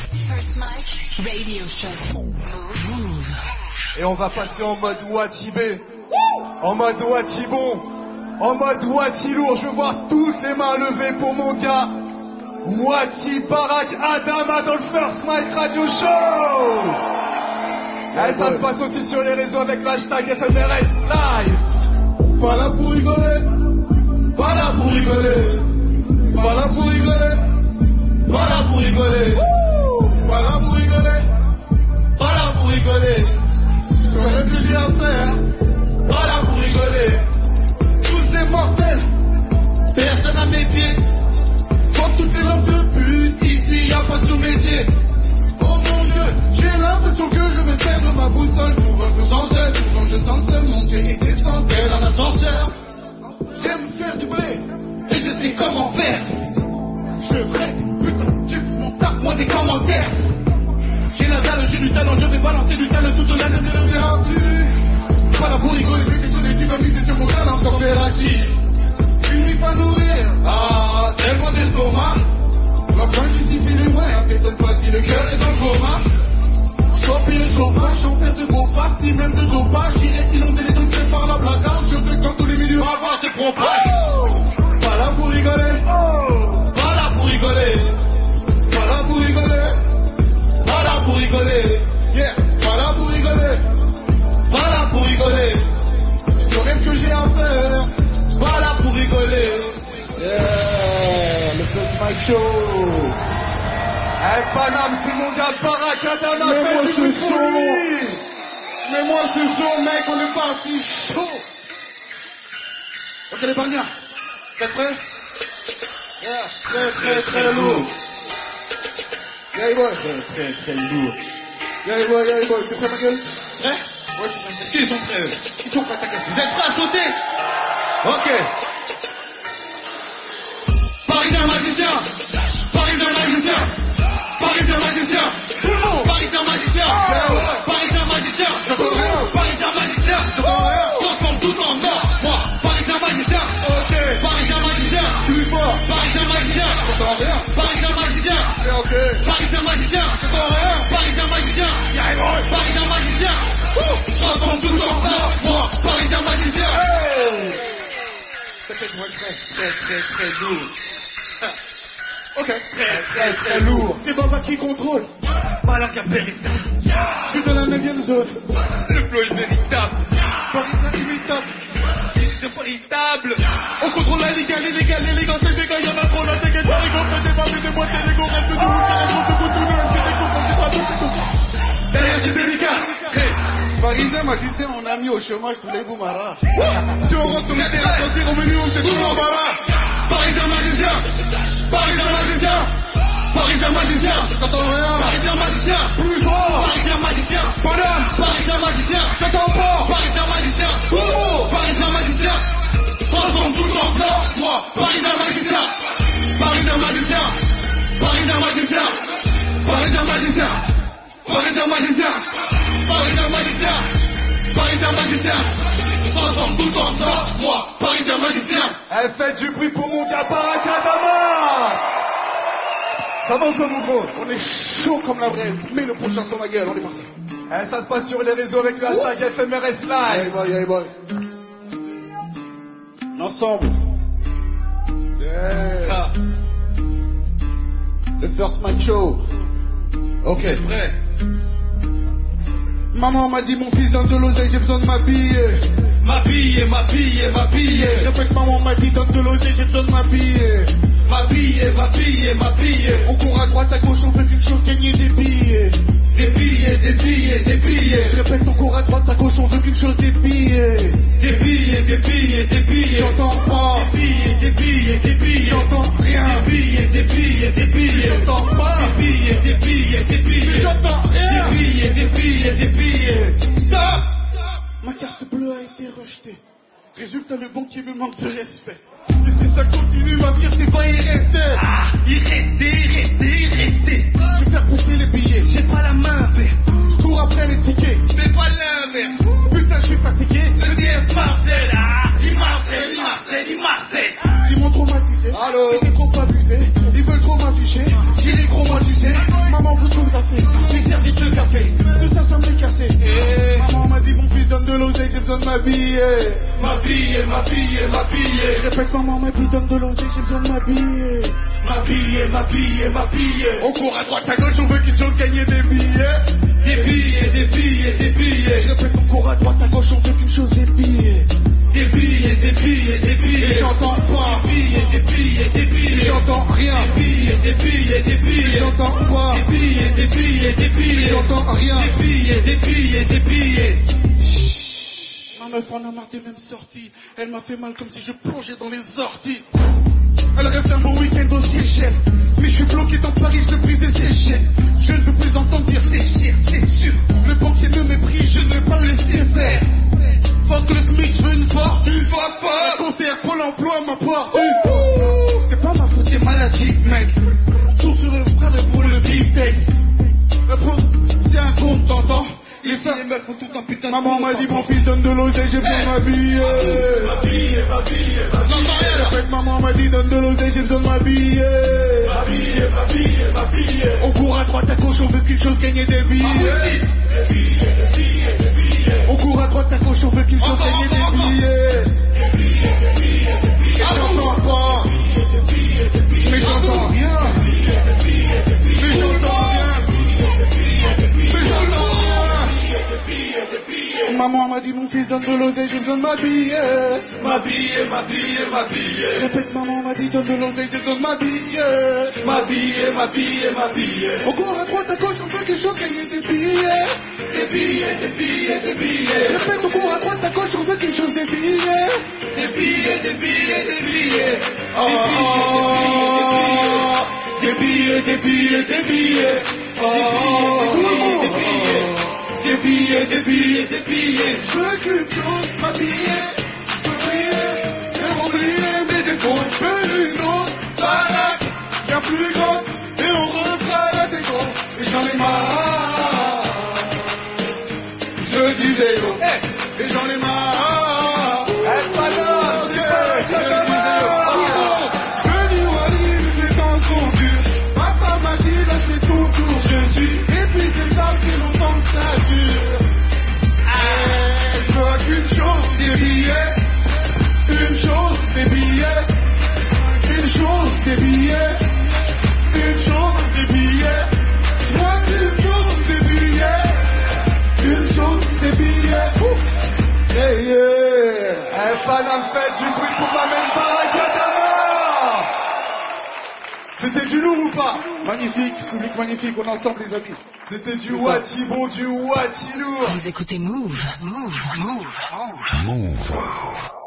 First Mic Radio Show. Move. Et on va passer en mode Watibé, en mode Watibon, en mode Watilour. Je veux voir tous les mains levées pour mon gars Wati Barak Adama dans le First Mic Radio Show. Et ça se passe aussi sur les réseaux avec le hashtag FMRS Live. Pas là pour rigoler, pas là pour rigoler, pas là pour rigoler, pas là pour rigoler, pas là pour rigoler, pas là pour rigoler. Je réfléchis à faire, pas là pour rigoler. Tous des mortels, personne à mes pieds. Comme toutes les lampes de pute, ici y'a pas de sous-métier. Oh mon Dieu, j'ai l'impression que je vais perdre ma boussole. Pour un peu sans seul, quand je sens seul monter et descendre tel un ascenseur. J'aime faire du blé, et je sais comment faire. Je ferai, putain, tu m'en tapes moi des commentaires. J'ai la dalle, j'ai du talent, je vais balancer du sale toute l'année de l'aventure. Pas là pour rigoler, mais c'est sur les tubes amis, c'est sur mon talent coopératif. Une nuit pas nourrir, ah, tellement d'estomac. La fin justifie les moyens, t'étonne pas si le cœur est dans le coma. Stopper le chauffage, sans faire de beaux parties, même de dopage. J'irai inonder les hommes faits par la placard. Je fais quand tous les milieux avant se propagent. Pas là pour rigoler, pas là pour rigoler, pas là pour rigoler, pas là pour rigoler, yeah, pas là pour rigoler, pas là pour rigoler. Je rêve que j'ai à faire, pas là pour rigoler. Yeah, le First Mic Show. Hey Paname, c'est mon gars Barak Adama. Mets-moi fais du ce bruit pour son. lui. Mets-moi ce son, mec, on est parti chaud. Ok les barnières, t'es prêts? Yeah, très lourd. Yeah boy, très lourd. Yeah boy, t'es prêt ma gueule? Prêt? Ouais, est-ce qu'ils sont prêts eux? Ils sont prêts, t'inquiète. Vous êtes prêts à sauter? Ok. Parisien magicien, Parisien magicien, Parisien magicien, tout le monde, Parisien magicien, Parisien magicien, Parisien magicien, transforme tout en or, moi, Parisien magicien, ok, Parisien magicien, plus fort, Parisien magicien, Parisien magicien, ok, Parisien magicien, Parisien magicien, Parisien magicien, transforme tout en or, moi, Parisien magicien. Très lourd. Ok, très lourd. C'est Baba qui contrôle. Malaga véritable. Je suis dans la 9ème zone. Le flow est véritable. Parisien imitable. C'est véritable. On contrôle la légale, l'illégal, l'élégance, les dégâts. Y'en a trop, la dégaine, par exemple, des babes, des boîtes, des gants, reste de nous. C'est les comptes de tout le monde. C'est des comptes, c'est pas tout. Derrière, c'est délicat. Parisien magicien, on a mis au chômage tous les boumaras. Si on rentre sur le terrain, on tire au menu, on fait tout l'embarras. Parisien magicien, Parisien magicien, Parisien magicien, j'entends rien. Parisien magicien, plus fort. Parisien magicien, bonhomme. Parisien magicien, j'entends pas. Parisien magicien, Parisien magicien, transforme tout en blanc. Moi, Parisien magicien, Parisien magicien, Parisien magicien, Parisien magicien, Parisien magicien, Parisien magicien, Parisien magicien, transforme tout en blanc. Moi, Parisien magicien. Elle fait du bruit pour mon gars Barak Adama. Ça va ou quoi mon gros? On est chaud comme la braise. Mets le prochain sur ma gueule, on est parti. Eh, ça se passe sur les réseaux avec le hashtag FMRS Live. Hey boy. Ensemble. Yeah. Le First Mic Show. Ok. Prêt. Maman m'a dit mon fils donne de l'oseille, j'ai besoin de m'habiller. M'habiller. Je répète, maman m'a dit donne de l'oseille, j'ai besoin de m'habiller. M'habiller. On court à droite, à gauche, on veut qu'une chose, gagner des billets. Des billets. Je répète, on court à droite, à gauche, on veut qu'une chose, des billets. Des billets. J'entends pas. Des billets. J'entends rien. Des billets. J'entends pas. Des billets. J'entends rien. Des billets. Stop. Ma carte bleue a été rejetée. Résultat, le banquier me manque de respect. Et si ça continue, ma fierté va y rester. Y rester. Je vais faire pousser les billets. J'ai pas la main verte. Je cours après les tickets. Je fais pas l'inverse. Putain, je suis fatigué. Le DF Marcel. Il Marcel. Ils m'ont traumatisé. Allô. Ils sont trop abusés. Ils veulent trop m'afficher. J'ai les gros mois, tu sais. Maman veut tout m'habiller. M'habiller, m'habiller, m'habiller. Je répète, maman m'a dit donne de l'oseille, j'ai besoin de m'habiller. M'habiller, m'habiller, m'habiller. On court à droite à gauche, on veut qu'ils chose gagner des billets. Des billets, des billets, des billets. Je répète, on court à droite à gauche, on veut qu'une chose, des billets. Des billets, des billets, des billets. Et j'entends pas. Des billets, des billets, des billets. Et j'entends rien. Des billets, des billets, des billets. Et j'entends pas. Des billets, des billets, des billets. Et j'entends rien. Des billets, des billets, des billets. Ma meuf en a marre des mêmes sorties. Elle m'a fait mal comme si je plongeais dans les orties. Elle rêve un bon week-end au Seychelles. Mais je suis bloqué dans Paris, je brise des échelles. Je ne veux plus entendre dire c'est cher, c'est sûr. Le banquier me méprise, je ne vais pas le laisser faire. Fuck le SMIC, je veux une fortune. Papa. Un conseiller Pôle emploi m'apporte. C'est pas ma faute, c'est maladie, mec. Tout sur le frère pour le big take. Le pauvre, c'est un compte, t'entends? Les meufs font tout un putain de maman m'a dit mon fils donne de l'oseille, j'ai besoin de m'habiller. M'habiller, m'habiller, m'habiller. Répète, maman m'a dit donne de l'oseille, j'ai besoin de m'habiller. M'habiller, m'habiller, m'habiller. On court à droite à gauche, on veut qu'une chose gagner des billets. Des billets, des billets, des billets. On court à droite à gauche, on veut qu'une chose gagner des billets. Des billets, des billets, des billets. Et j'entends pas. Des billets, des billets. Mais j'entends rien. Des billets, des billets. Mais j'entends rien. Mais j'entends rien. Maman m'a dit mon fils donne de l'oseille, j'ai besoin de m'habiller. M'habiller, m'habiller, m'habiller. Répète, maman m'a dit donne de l'oseille, j'ai besoin de m'habiller. M'habiller, m'habiller, m'habiller. On court à droite à gauche, on veut quelque chose gagner des billets. Des billets, des billets, des billets. Répète, on court à droite à gauche, on veut quelque chose des billets. Des billets, des billets, des billets. Des billets, des billets, des billets. Des billets, des billets, des billets. Je veux qu'une chose, m'habiller. Je veux briller et oublier mes défauts. Je veux une autre baraque, bien plus grande, et on refera la déco. Et j'en ai marre. Je disais oh, et j'en ai marre. Je dis Wally, les temps sont durs. Papa m'a dit là c'est ton tour. Je suis épuisé, ça fait longtemps que ça dure. Je veux qu'une chose, des billets. Une chose, des billets. Une chose, des billets. Une chose, des billets. Moi, une chose, des billets. Une chose, des billets. Yeah, yeah. Paname, faites du bruit pour ma même Barakadama. C'était du lourd ou pas? Magnifique, public magnifique, on est ensemble les amis. C'était du Wati bon, du Wati lourd. Vous écoutez Move, Move, Move, Move. Move.